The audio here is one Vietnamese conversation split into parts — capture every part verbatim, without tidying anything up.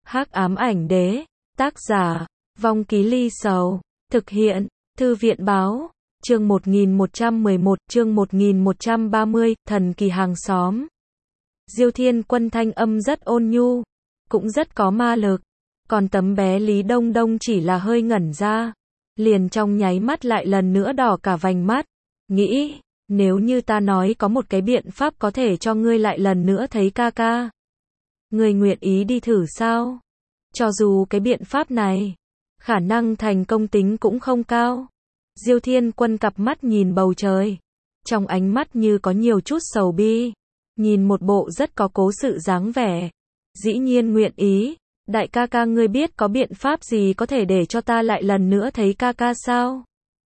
Hắc ám ảnh đế, tác giả, Vong Ký Ly Sầu, thực hiện, Thư viện báo, chương một nghìn một trăm mười một, chương một nghìn một trăm ba mươi, thần kỳ hàng xóm. Diêu Thiên Quân thanh âm rất ôn nhu, cũng rất có ma lực, còn tấm bé Lý Đông Đông chỉ là hơi ngẩn ra, liền trong nháy mắt lại lần nữa đỏ cả vành mắt, nghĩ, nếu như ta nói có một cái biện pháp có thể cho ngươi lại lần nữa thấy ca ca, ngươi nguyện ý đi thử sao? Cho dù cái biện pháp này, khả năng thành công tính cũng không cao. Diêu Thiên Quân cặp mắt nhìn bầu trời, trong ánh mắt như có nhiều chút sầu bi, nhìn một bộ rất có cố sự dáng vẻ. Dĩ nhiên nguyện ý, đại ca ca ngươi biết có biện pháp gì có thể để cho ta lại lần nữa thấy ca ca sao?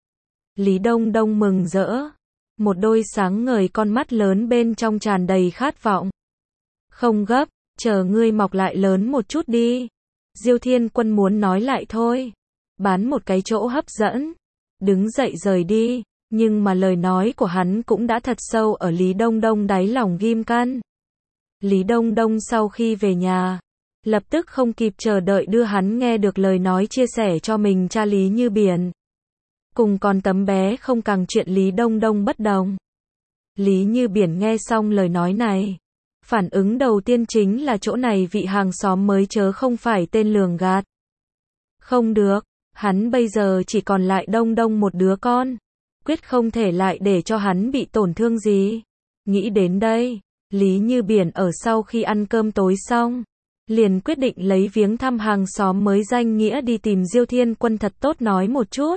Lý Đông Đông mừng rỡ, một đôi sáng ngời con mắt lớn bên trong tràn đầy khát vọng. Không gấp, chờ ngươi mọc lại lớn một chút đi. Diêu Thiên Quân muốn nói lại thôi, bán một cái chỗ hấp dẫn, đứng dậy rời đi, nhưng mà lời nói của hắn cũng đã thật sâu ở Lý Đông Đông đáy lòng ghim căn. Lý Đông Đông sau khi về nhà, lập tức không kịp chờ đợi đưa hắn nghe được lời nói chia sẻ cho mình cha Lý Như Biển. Cùng còn tấm bé không càng chuyện Lý Đông Đông bất đồng. Lý Như Biển nghe xong lời nói này, phản ứng đầu tiên chính là chỗ này vị hàng xóm mới chớ không phải tên lường gạt. Không được, hắn bây giờ chỉ còn lại Đông Đông một đứa con, quyết không thể lại để cho hắn bị tổn thương gì. Nghĩ đến đây, Lý Như Biển ở sau khi ăn cơm tối xong, liền quyết định lấy viếng thăm hàng xóm mới danh nghĩa đi tìm Diêu Thiên Quân thật tốt nói một chút.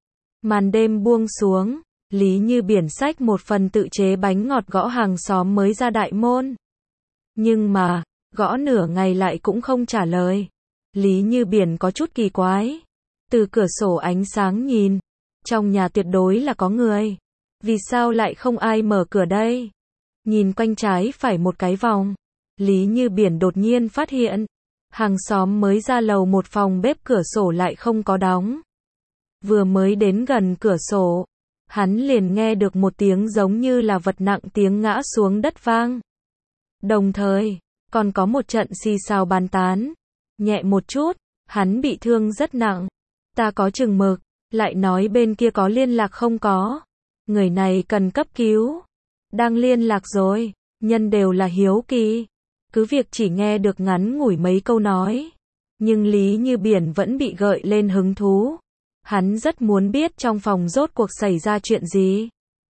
Màn đêm buông xuống, Lý Như Biển xách một phần tự chế bánh ngọt gõ hàng xóm mới ra đại môn. Nhưng mà, gõ nửa ngày lại cũng không trả lời. Lý Như Biển có chút kỳ quái. Từ cửa sổ ánh sáng nhìn, trong nhà tuyệt đối là có người. Vì sao lại không ai mở cửa đây? Nhìn quanh trái phải một cái vòng, Lý Như Biển đột nhiên phát hiện, hàng xóm mới ra lầu một phòng bếp cửa sổ lại không có đóng. Vừa mới đến gần cửa sổ, hắn liền nghe được một tiếng giống như là vật nặng tiếng ngã xuống đất vang. Đồng thời, còn có một trận xì xào bàn tán. Nhẹ một chút, hắn bị thương rất nặng. Ta có chừng mực, lại nói bên kia có liên lạc không có. Người này cần cấp cứu. Đang liên lạc rồi, nhân đều là hiếu kỳ. Cứ việc chỉ nghe được ngắn ngủi mấy câu nói. Nhưng Lý Như Biển vẫn bị gợi lên hứng thú. Hắn rất muốn biết trong phòng rốt cuộc xảy ra chuyện gì.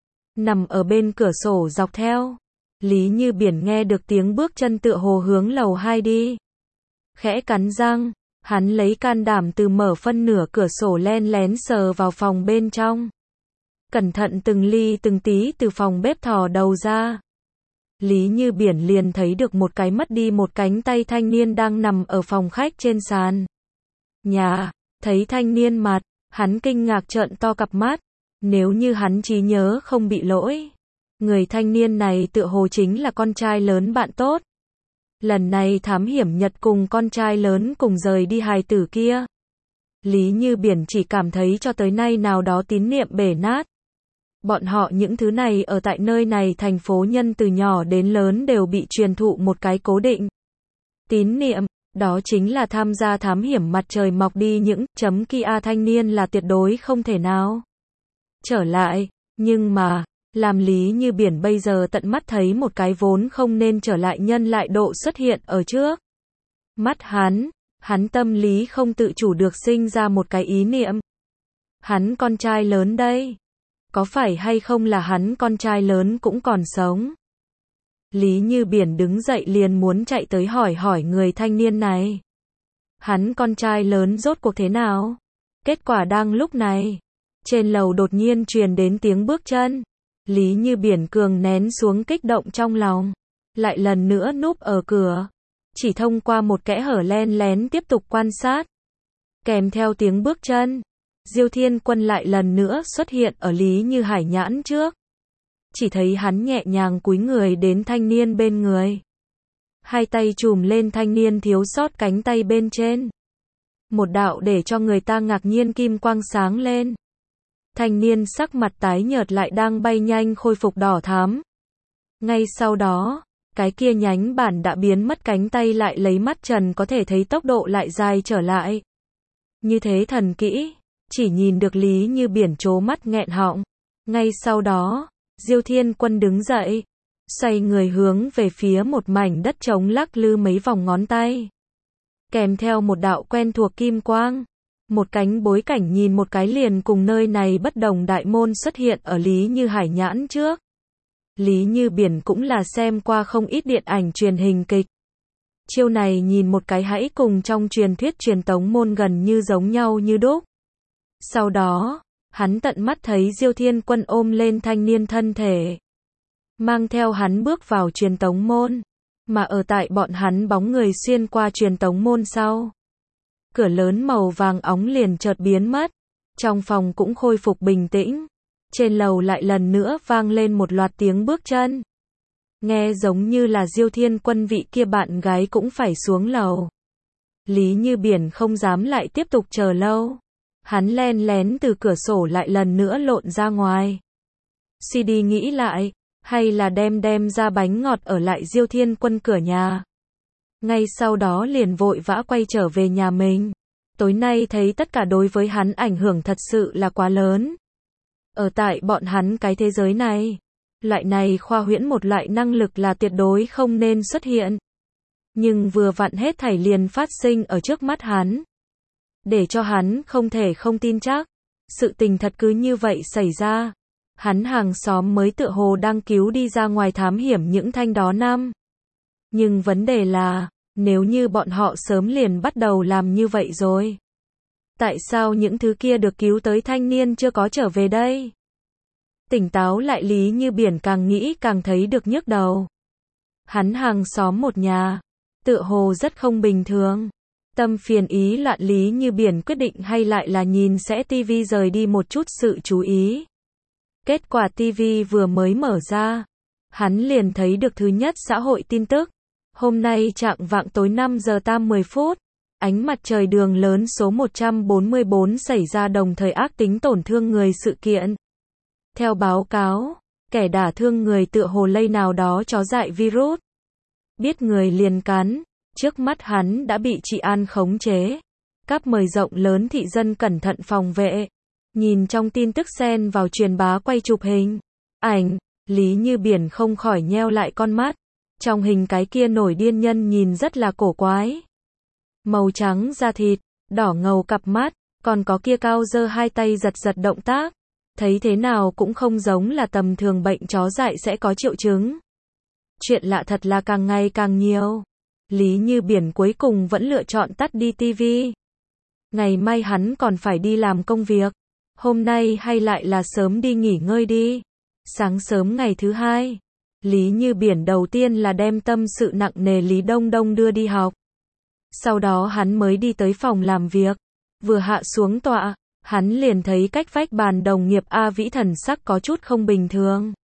Nằm ở bên cửa sổ dọc theo, Lý Như Biển nghe được tiếng bước chân tựa hồ hướng lầu hai đi. Khẽ cắn răng, hắn lấy can đảm từ mở phân nửa cửa sổ len lén sờ vào phòng bên trong. Cẩn thận từng ly từng tí từ phòng bếp thò đầu ra. Lý Như Biển liền thấy được một cái mất đi một cánh tay thanh niên đang nằm ở phòng khách trên sàn nhà. Thấy thanh niên mặt, hắn kinh ngạc trợn to cặp mắt. Nếu như hắn trí nhớ không bị lỗi, người thanh niên này tựa hồ chính là con trai lớn bạn tốt. Lần này thám hiểm Nhật cùng con trai lớn cùng rời đi hài tử kia. Lý Như Biển chỉ cảm thấy cho tới nay nào đó tín niệm bể nát. Bọn họ những thứ này ở tại nơi này thành phố nhân từ nhỏ đến lớn đều bị truyền thụ một cái cố định tín niệm, đó chính là tham gia thám hiểm mặt trời mọc đi những chấm kia thanh niên là tuyệt đối không thể nào trở lại. Nhưng mà, làm Lý Như Biển bây giờ tận mắt thấy một cái vốn không nên trở lại nhân lại độ xuất hiện ở trước mắt hắn, hắn tâm lý không tự chủ được sinh ra một cái ý niệm. Hắn con trai lớn đây, có phải hay không là hắn con trai lớn cũng còn sống? Lý Như Biển đứng dậy liền muốn chạy tới hỏi hỏi người thanh niên này. Hắn con trai lớn rốt cuộc thế nào? Kết quả đang lúc này, trên lầu đột nhiên truyền đến tiếng bước chân. Lý Như Biển cường nén xuống kích động trong lòng, lại lần nữa núp ở cửa, chỉ thông qua một kẽ hở len lén tiếp tục quan sát. Kèm theo tiếng bước chân, Diêu Thiên Quân lại lần nữa xuất hiện ở Lý Như Hải nhãn trước. Chỉ thấy hắn nhẹ nhàng cúi người đến thanh niên bên người. Hai tay chùm lên thanh niên thiếu sót cánh tay bên trên. Một đạo để cho người ta ngạc nhiên kim quang sáng lên. Thanh niên sắc mặt tái nhợt lại đang bay nhanh khôi phục đỏ thắm. Ngay sau đó, cái kia nhánh bản đã biến mất cánh tay lại lấy mắt trần có thể thấy tốc độ lại dài trở lại. Như thế thần kỹ, chỉ nhìn được Lý Như Biển trố mắt nghẹn họng. Ngay sau đó, Diêu Thiên Quân đứng dậy, xoay người hướng về phía một mảnh đất trống lắc lư mấy vòng ngón tay. Kèm theo một đạo quen thuộc kim quang, một cánh bối cảnh nhìn một cái liền cùng nơi này bất đồng đại môn xuất hiện ở Lý Như Hải nhãn trước. Lý Như Biển cũng là xem qua không ít điện ảnh truyền hình kịch. Chiêu này nhìn một cái hãy cùng trong truyền thuyết truyền tống môn gần như giống nhau như đúc. Sau đó, hắn tận mắt thấy Diêu Thiên Quân ôm lên thanh niên thân thể, mang theo hắn bước vào truyền tống môn, mà ở tại bọn hắn bóng người xuyên qua truyền tống môn sau. Cửa lớn màu vàng óng liền chợt biến mất, trong phòng cũng khôi phục bình tĩnh. Trên lầu lại lần nữa vang lên một loạt tiếng bước chân. Nghe giống như là Diêu Thiên Quân vị kia bạn gái cũng phải xuống lầu. Lý Như Biển không dám lại tiếp tục chờ lâu. Hắn len lén từ cửa sổ lại lần nữa lộn ra ngoài. xê đê nghĩ lại, hay là đem đem ra bánh ngọt ở lại Diêu Thiên Quân cửa nhà. Ngay sau đó liền vội vã quay trở về nhà mình. Tối nay thấy tất cả đối với hắn ảnh hưởng thật sự là quá lớn. Ở tại bọn hắn cái thế giới này, loại này khoa huyễn một loại năng lực là tuyệt đối không nên xuất hiện. Nhưng vừa vặn hết thảy liền phát sinh ở trước mắt hắn. Để cho hắn không thể không tin chắc. Sự tình thật cứ như vậy xảy ra. Hắn hàng xóm mới tựa hồ đang cứu đi ra ngoài thám hiểm những thanh đó năm. Nhưng vấn đề là, nếu như bọn họ sớm liền bắt đầu làm như vậy rồi. Tại sao những thứ kia được cứu tới thanh niên chưa có trở về đây? Tỉnh táo lại Lý Như Biển càng nghĩ càng thấy được nhức đầu. Hắn hàng xóm một nhà, tựa hồ rất không bình thường. Tâm phiền ý loạn Lý Như Biển quyết định hay lại là nhìn sẽ tivi rời đi một chút sự chú ý. Kết quả tivi vừa mới mở ra, hắn liền thấy được thứ nhất xã hội tin tức. Hôm nay chạng vạng tối năm giờ tam mười phút, ánh mặt trời đường lớn số một trăm bốn mươi bốn xảy ra đồng thời ác tính tổn thương người sự kiện. Theo báo cáo, kẻ đả thương người tựa hồ lây nào đó chó dại virus. Biết người liền cắn, trước mắt hắn đã bị trị an khống chế. Cáp mời rộng lớn thị dân cẩn thận phòng vệ. Nhìn trong tin tức xen vào truyền bá quay chụp hình, ảnh, Lý Như Biển không khỏi nheo lại con mắt. Trong hình cái kia nổi điên nhân nhìn rất là cổ quái. Màu trắng da thịt, đỏ ngầu cặp mắt, còn có kia cao giơ hai tay giật giật động tác. Thấy thế nào cũng không giống là tầm thường bệnh chó dại sẽ có triệu chứng. Chuyện lạ thật là càng ngày càng nhiều. Lý Như Biển cuối cùng vẫn lựa chọn tắt đi tivi. Ngày mai hắn còn phải đi làm công việc. Hôm nay hay lại là sớm đi nghỉ ngơi đi. Sáng sớm ngày thứ hai, Lý Như Biển đầu tiên là đem tâm sự nặng nề Lý Đông Đông đưa đi học. Sau đó hắn mới đi tới phòng làm việc. Vừa hạ xuống tọa, hắn liền thấy cách vách bàn đồng nghiệp A Vĩ thần sắc có chút không bình thường.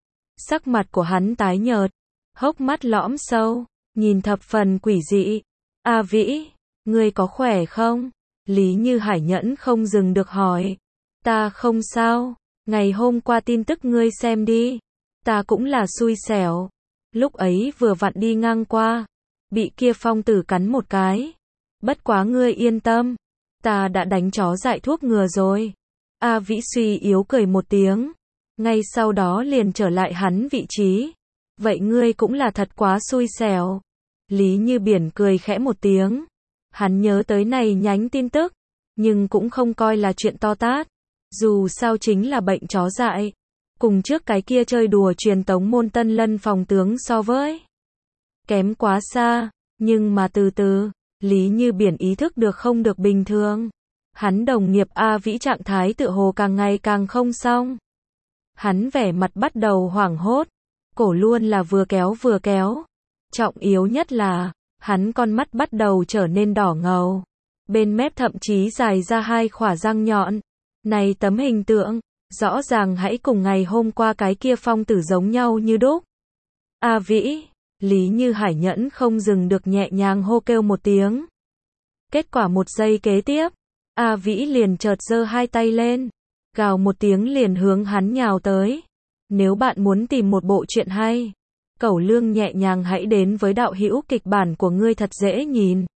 Sắc mặt của hắn tái nhợt, hốc mắt lõm sâu, nhìn thập phần quỷ dị. A Vĩ, ngươi có khỏe không? Lý Như Hải nhẫn không dừng được hỏi. Ta không sao, ngày hôm qua tin tức ngươi xem đi. Ta cũng là xui xẻo. Lúc ấy vừa vặn đi ngang qua, bị kia phong tử cắn một cái. Bất quá ngươi yên tâm, ta đã đánh chó dại thuốc ngừa rồi. A Vĩ suy yếu cười một tiếng, ngay sau đó liền trở lại hắn vị trí. Vậy ngươi cũng là thật quá xui xẻo. Lý Như Biển cười khẽ một tiếng. Hắn nhớ tới này nhánh tin tức, nhưng cũng không coi là chuyện to tát. Dù sao chính là bệnh chó dại. Cùng trước cái kia chơi đùa truyền tống môn Tân Lân phòng tướng so với kém quá xa, nhưng mà từ từ, Lý Như Biển ý thức được không được bình thường. Hắn đồng nghiệp A Vĩ trạng thái tựa hồ càng ngày càng không xong. Hắn vẻ mặt bắt đầu hoảng hốt, cổ luôn là vừa kéo vừa kéo. Trọng yếu nhất là, hắn con mắt bắt đầu trở nên đỏ ngầu. Bên mép thậm chí dài ra hai khỏa răng nhọn. Này tấm hình tượng, rõ ràng hãy cùng ngày hôm qua cái kia phong tử giống nhau như đúc. A Vĩ, Lý Như Hải nhẫn không dừng được nhẹ nhàng hô kêu một tiếng. Kết quả một giây kế tiếp, A Vĩ liền chợt giơ hai tay lên, gào một tiếng liền hướng hắn nhào tới. Nếu bạn muốn tìm một bộ truyện hay, Cẩu Lương nhẹ nhàng hãy đến với đạo hữu kịch bản của ngươi thật dễ nhìn.